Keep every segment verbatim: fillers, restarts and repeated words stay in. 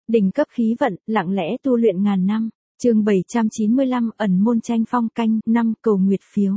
Đỉnh cấp khí vận, lặng lẽ tu luyện ngàn năm. Chương bảy trăm chín mươi lăm, ẩn môn tranh phong canh năm cầu nguyệt phiếu.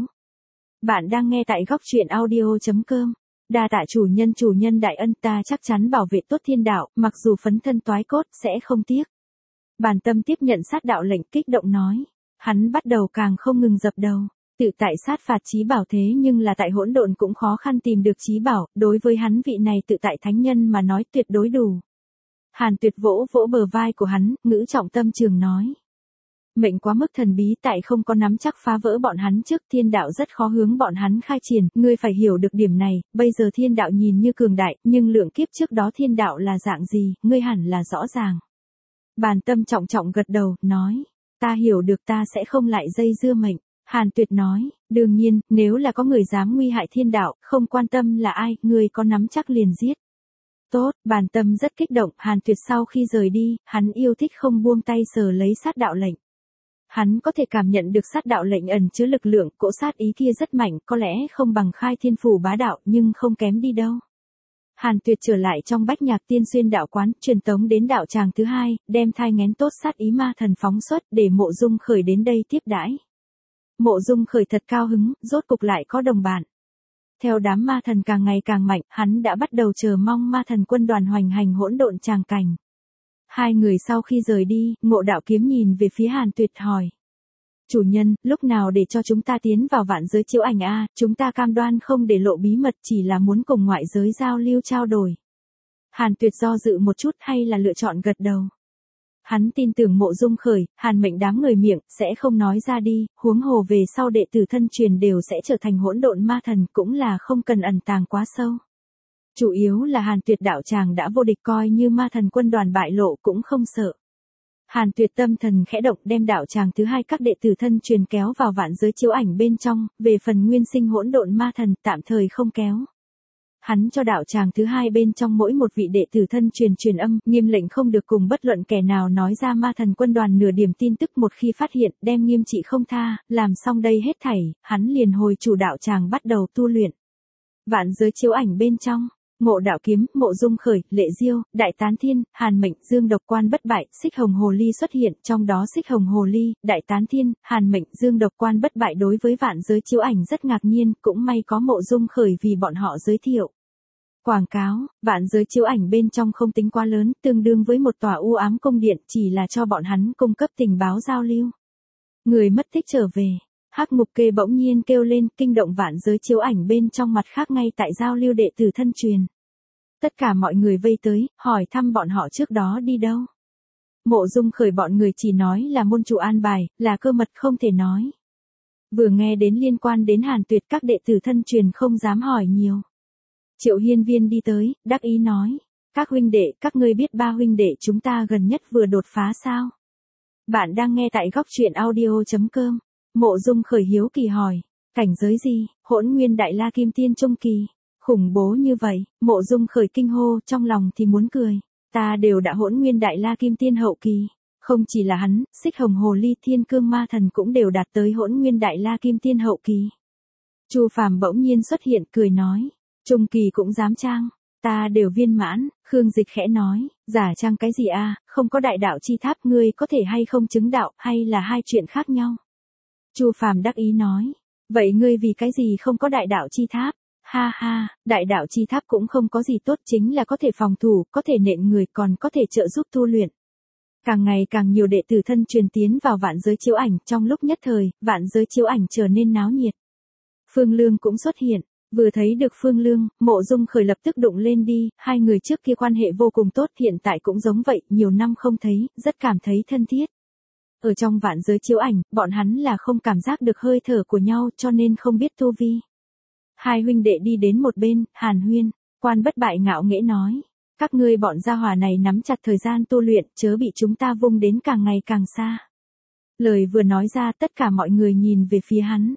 Bạn đang nghe tại góc truyện audio chấm com. Đa tạ chủ nhân chủ nhân đại ân, ta chắc chắn bảo vệ tốt thiên đạo, mặc dù phấn thân toái cốt sẽ không tiếc. Bản tâm tiếp nhận sát đạo lệnh, kích động nói. Hắn bắt đầu càng không ngừng dập đầu. Tự tại sát phạt chí bảo thế nhưng là tại hỗn độn cũng khó khăn tìm được chí bảo, đối với hắn vị này tự tại thánh nhân mà nói tuyệt đối đủ. Hàn Tuyệt vỗ vỗ bờ vai của hắn, ngữ trọng tâm trường nói. Mệnh quá mức thần bí, tại không có nắm chắc phá vỡ bọn hắn trước, thiên đạo rất khó hướng bọn hắn khai triển, ngươi phải hiểu được điểm này. Bây giờ thiên đạo nhìn như cường đại, nhưng lượng kiếp trước đó thiên đạo là dạng gì, ngươi hẳn là rõ ràng. Bàn tâm trọng trọng gật đầu, nói, ta hiểu được, ta sẽ không lại dây dưa mệnh. Hàn Tuyệt nói, đương nhiên, nếu là có người dám nguy hại thiên đạo, không quan tâm là ai, ngươi có nắm chắc liền giết. Tốt, bàn tâm rất kích động. Hàn Tuyệt sau khi rời đi, hắn yêu thích không buông tay sờ lấy sát đạo lệnh. Hắn có thể cảm nhận được sát đạo lệnh ẩn chứa lực lượng, cỗ sát ý kia rất mạnh, có lẽ không bằng khai thiên phủ bá đạo, nhưng không kém đi đâu. Hàn Tuyệt trở lại trong Bách Nhạc Tiên Xuyên đạo quán, truyền tống đến đạo tràng thứ hai, đem thai nghén tốt sát ý ma thần phóng xuất, để Mộ Dung Khởi đến đây tiếp đãi. Mộ Dung Khởi thật cao hứng, rốt cục lại có đồng bạn. Theo đám ma thần càng ngày càng mạnh, hắn đã bắt đầu chờ mong ma thần quân đoàn hoành hành hỗn độn tràng cảnh. Hai người sau khi rời đi, Ngộ Đạo Kiếm nhìn về phía Hàn Tuyệt hỏi. Chủ nhân, lúc nào để cho chúng ta tiến vào vạn giới chiếu ảnh a? Chúng ta cam đoan không để lộ bí mật, chỉ là muốn cùng ngoại giới giao lưu trao đổi. Hàn Tuyệt do dự một chút hay là lựa chọn gật đầu. Hắn tin tưởng Mộ Dung Khởi, Hàn Mệnh đám người miệng, sẽ không nói ra đi, huống hồ về sau đệ tử thân truyền đều sẽ trở thành hỗn độn ma thần, cũng là không cần ẩn tàng quá sâu. Chủ yếu là Hàn Tuyệt đạo tràng đã vô địch, coi như ma thần quân đoàn bại lộ cũng không sợ. Hàn Tuyệt tâm thần khẽ động, đem đạo tràng thứ hai các đệ tử thân truyền kéo vào vạn giới chiếu ảnh bên trong, về phần nguyên sinh hỗn độn ma thần tạm thời không kéo. Hắn cho đạo tràng thứ hai bên trong mỗi một vị đệ tử thân truyền truyền âm, nghiêm lệnh không được cùng bất luận kẻ nào nói ra ma thần quân đoàn nửa điểm tin tức, một khi phát hiện, đem nghiêm trị không tha. Làm xong đây hết thảy, hắn liền hồi chủ đạo tràng bắt đầu tu luyện. Vạn giới chiếu ảnh bên trong, Ngộ Đạo Kiếm, Mộ Dung Khởi, Lệ Diêu, Đại Tán Thiên, Hàn Mệnh, Dương Độc Quan bất bại, Xích Hồng Hồ Ly xuất hiện, trong đó Xích Hồng Hồ Ly, Đại Tán Thiên, Hàn Mệnh, Dương Độc Quan bất bại đối với vạn giới chiếu ảnh rất ngạc nhiên, cũng may có Mộ Dung Khởi vì bọn họ giới thiệu. Quảng cáo, vạn giới chiếu ảnh bên trong không tính quá lớn, tương đương với một tòa u ám cung điện, chỉ là cho bọn hắn cung cấp tình báo giao lưu. Người mất tích trở về. Hắc Ngục Kê bỗng nhiên kêu lên, kinh động vạn giới chiếu ảnh bên trong mặt khác ngay tại giao lưu đệ tử thân truyền. Tất cả mọi người vây tới, hỏi thăm bọn họ trước đó đi đâu. Mộ Dung Khởi bọn người chỉ nói là môn chủ an bài, là cơ mật không thể nói. Vừa nghe đến liên quan đến Hàn Tuyệt, các đệ tử thân truyền không dám hỏi nhiều. Triệu Hiên Viên đi tới, đắc ý nói. Các huynh đệ, các ngươi biết ba huynh đệ chúng ta gần nhất vừa đột phá sao? Bạn đang nghe tại góc truyện audio chấm com. Mộ Dung Khởi hiếu kỳ hỏi. Cảnh giới gì? Hỗn Nguyên Đại La Kim Tiên Trung Kỳ. Khủng bố như vậy, Mộ Dung Khởi kinh hô, trong lòng thì muốn cười. Ta đều đã Hỗn Nguyên Đại La Kim Tiên hậu kỳ. Không chỉ là hắn, Xích Hồng Hồ Ly, Thiên Cương Ma Thần cũng đều đạt tới Hỗn Nguyên Đại La Kim Tiên hậu kỳ. Chu Phàm bỗng nhiên xuất hiện, cười nói. Trung kỳ cũng dám trang. Ta đều viên mãn. Khương Dịch khẽ nói. Giả trang cái gì a? Không có đại đạo chi tháp, ngươi có thể hay không chứng đạo, hay là hai chuyện khác nhau? Chu Phàm đắc ý nói. Vậy ngươi vì cái gì không có đại đạo chi tháp? Ha ha, đại đạo chi tháp cũng không có gì tốt, chính là có thể phòng thủ, có thể nện người, còn có thể trợ giúp tu luyện. Càng ngày càng nhiều đệ tử thân truyền tiến vào vạn giới chiếu ảnh, trong lúc nhất thời, vạn giới chiếu ảnh trở nên náo nhiệt. Phương Lương cũng xuất hiện, vừa thấy được Phương Lương, Mộ Dung Khởi lập tức đụng lên đi, hai người trước kia quan hệ vô cùng tốt, hiện tại cũng giống vậy, nhiều năm không thấy, rất cảm thấy thân thiết. Ở trong vạn giới chiếu ảnh, bọn hắn là không cảm giác được hơi thở của nhau, cho nên không biết tu vi. Hai huynh đệ đi đến một bên, Hàn Huyên, Quan bất bại ngạo nghễ nói. Các ngươi bọn gia hỏa này nắm chặt thời gian tu luyện, chớ bị chúng ta vung đến càng ngày càng xa. Lời vừa nói ra, tất cả mọi người nhìn về phía hắn.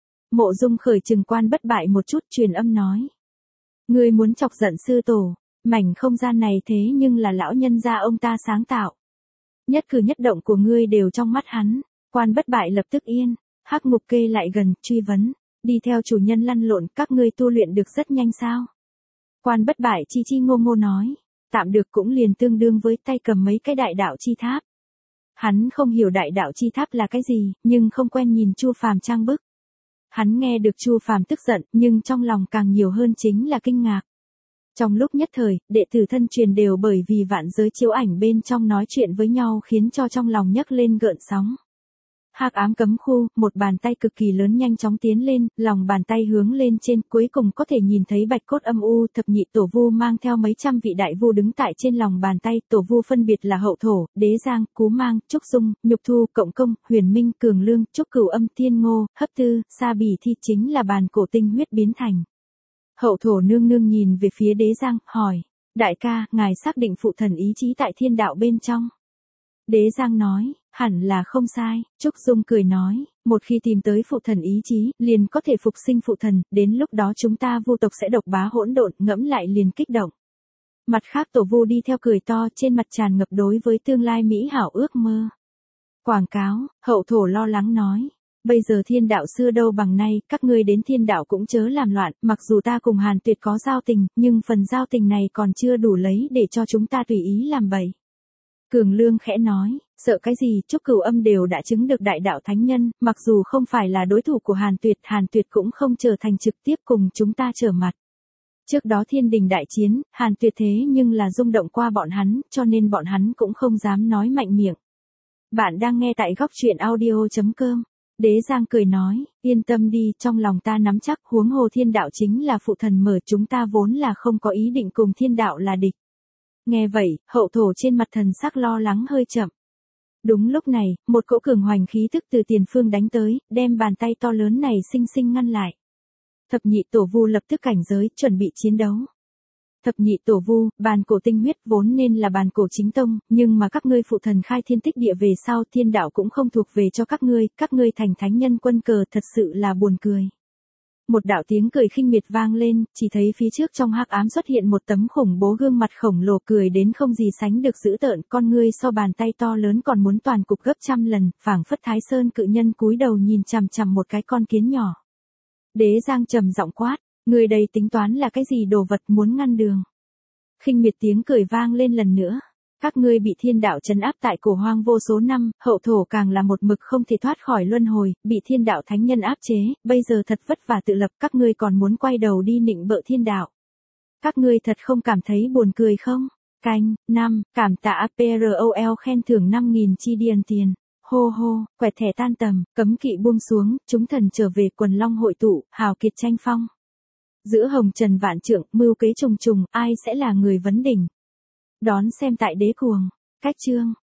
Mộ Dung Khởi chừng Quan bất bại một chút, truyền âm nói. Ngươi muốn chọc giận sư tổ, mảnh không gian này thế nhưng là lão nhân gia ông ta sáng tạo. Nhất cử nhất động của ngươi đều trong mắt hắn. Quan bất bại lập tức yên. Hắc Ngục Kê lại gần, truy vấn. Đi theo chủ nhân lăn lộn, các ngươi tu luyện được rất nhanh sao? Quan bất bại chi chi ngô ngô nói. tạm được cũng liền tương đương với tay cầm mấy cái đại đạo chi tháp. Hắn không hiểu đại đạo chi tháp là cái gì, nhưng không quen nhìn Chu Phàm trang bức. Hắn nghe được Chu Phàm tức giận, nhưng trong lòng càng nhiều hơn chính là kinh ngạc. Trong lúc nhất thời, đệ tử thân truyền đều bởi vì vạn giới chiếu ảnh bên trong nói chuyện với nhau khiến cho trong lòng nhấc lên gợn sóng. Hắc ám cấm khu, một bàn tay cực kỳ lớn nhanh chóng tiến lên, lòng bàn tay hướng lên trên, cuối cùng có thể nhìn thấy bạch cốt âm u, thập nhị tổ vu mang theo mấy trăm vị đại vu đứng tại trên lòng bàn tay, tổ vu phân biệt là Hậu Thổ, Đế Giang, Cú Mang, Trúc Dung, Nhục Thu, Cộng Công, Huyền Minh, Cường Lương, Trúc Cửu Âm, Thiên Ngô, Hấp Tư, Sa Bỉ Thi chính là bàn cổ tinh huyết biến thành. Hậu Thổ nương nương nhìn về phía Đế Giang, hỏi, đại ca, ngài xác định phụ thần ý chí tại thiên đạo bên trong. Đế Giang nói, hẳn là không sai. Trúc Dung cười nói, một khi tìm tới phụ thần ý chí, liền có thể phục sinh phụ thần, đến lúc đó chúng ta vu tộc sẽ độc bá hỗn độn, ngẫm lại liền kích động. Mặt khác tổ vu đi theo cười to, trên mặt tràn ngập đối với tương lai mỹ hảo ước mơ. Quảng cáo, Hậu Thổ lo lắng nói, bây giờ thiên đạo xưa đâu bằng nay, các ngươi đến thiên đạo cũng chớ làm loạn, mặc dù ta cùng Hàn Tuyệt có giao tình, nhưng phần giao tình này còn chưa đủ lấy để cho chúng ta tùy ý làm bậy. Cường Lương khẽ nói, sợ cái gì, Trúc Cửu Âm đều đã chứng được đại đạo thánh nhân, mặc dù không phải là đối thủ của Hàn Tuyệt, Hàn Tuyệt cũng không trở thành trực tiếp cùng chúng ta trở mặt. Trước đó thiên đình đại chiến, Hàn Tuyệt thế nhưng là rung động qua bọn hắn, cho nên bọn hắn cũng không dám nói mạnh miệng. Bạn đang nghe tại góc truyện audio chấm com. Đế Giang cười nói, yên tâm đi, trong lòng ta nắm chắc, huống hồ thiên đạo chính là phụ thần mở, chúng ta vốn là không có ý định cùng thiên đạo là địch. Nghe vậy, Hậu Thổ trên mặt thần sắc lo lắng hơi chậm. Đúng lúc này, một cỗ cường hoành khí tức từ tiền phương đánh tới, đem bàn tay to lớn này xinh xinh ngăn lại. Thập nhị tổ vu lập tức cảnh giới, chuẩn bị chiến đấu. Thập nhị tổ vu, bàn cổ tinh huyết vốn nên là bàn cổ chính tông, nhưng mà các ngươi phụ thần khai thiên tích địa về sau, thiên đạo cũng không thuộc về cho các ngươi, các ngươi thành thánh nhân quân cờ, thật sự là buồn cười. Một đạo tiếng cười khinh miệt vang lên, chỉ thấy phía trước trong hắc ám xuất hiện một tấm khủng bố gương mặt khổng lồ, cười đến không gì sánh được dữ tợn, con ngươi so bàn tay to lớn còn muốn toàn cục gấp trăm lần, phảng phất Thái Sơn cự nhân cúi đầu nhìn chằm chằm một cái con kiến nhỏ. Đế Giang trầm giọng quát, người đây tính toán là cái gì đồ vật muốn ngăn đường. Khinh miệt tiếng cười vang lên lần nữa. Các ngươi bị thiên đạo trấn áp tại cổ hoang vô số năm, Hậu Thổ càng là một mực không thể thoát khỏi luân hồi, bị thiên đạo thánh nhân áp chế, bây giờ thật vất vả tự lập, các ngươi còn muốn quay đầu đi nịnh bợ thiên đạo. Các ngươi thật không cảm thấy buồn cười không? Canh, năm, cảm tạ pê rờ o lờ khen thưởng năm nghìn chi điền tiền. Hô hô, quẹt thẻ tan tầm, cấm kỵ buông xuống, chúng thần trở về, quần long hội tụ, hào kiệt tranh phong. Giữa hồng trần vạn trượng, mưu kế trùng trùng, ai sẽ là người vấn đỉnh? Đón xem tại Đế Cuồng. Cách chương